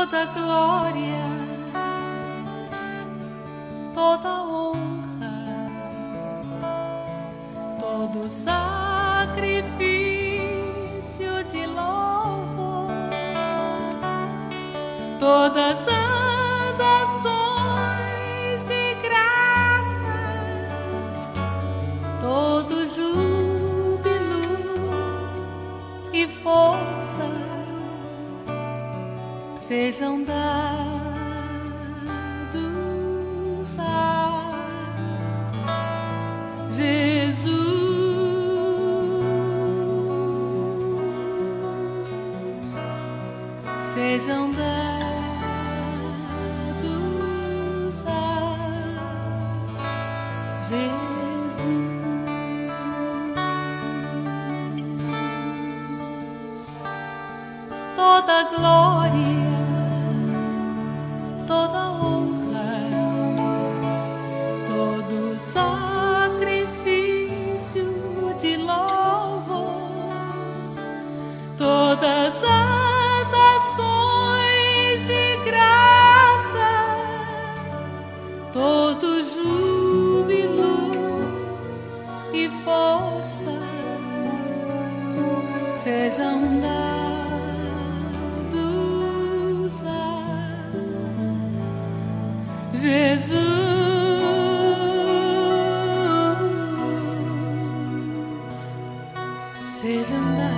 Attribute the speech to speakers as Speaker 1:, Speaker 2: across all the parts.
Speaker 1: toda glória, toda honra, todo sacrifício de louvor, todas as ações de graça, todo júbilo e força sejam dados a Jesus. Sejam dados a Jesus. Toda glória, toda honra, todo sacrifício de louvor, todas as ações de graça, todo júbilo e força sejam dados a Jesus. Sejam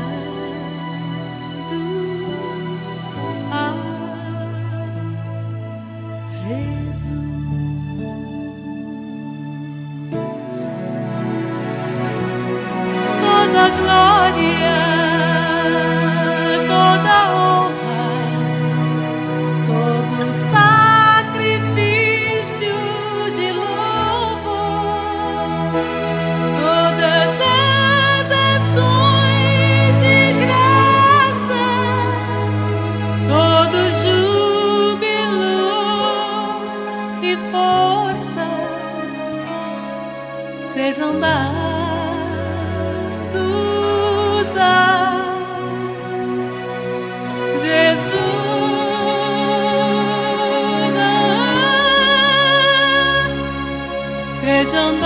Speaker 1: dados a Jesus. Toda glória, toda honra, todo sacrifício de louvor, todas as ações de graça, todo júbilo e força sejam dados a Jesus. Sejam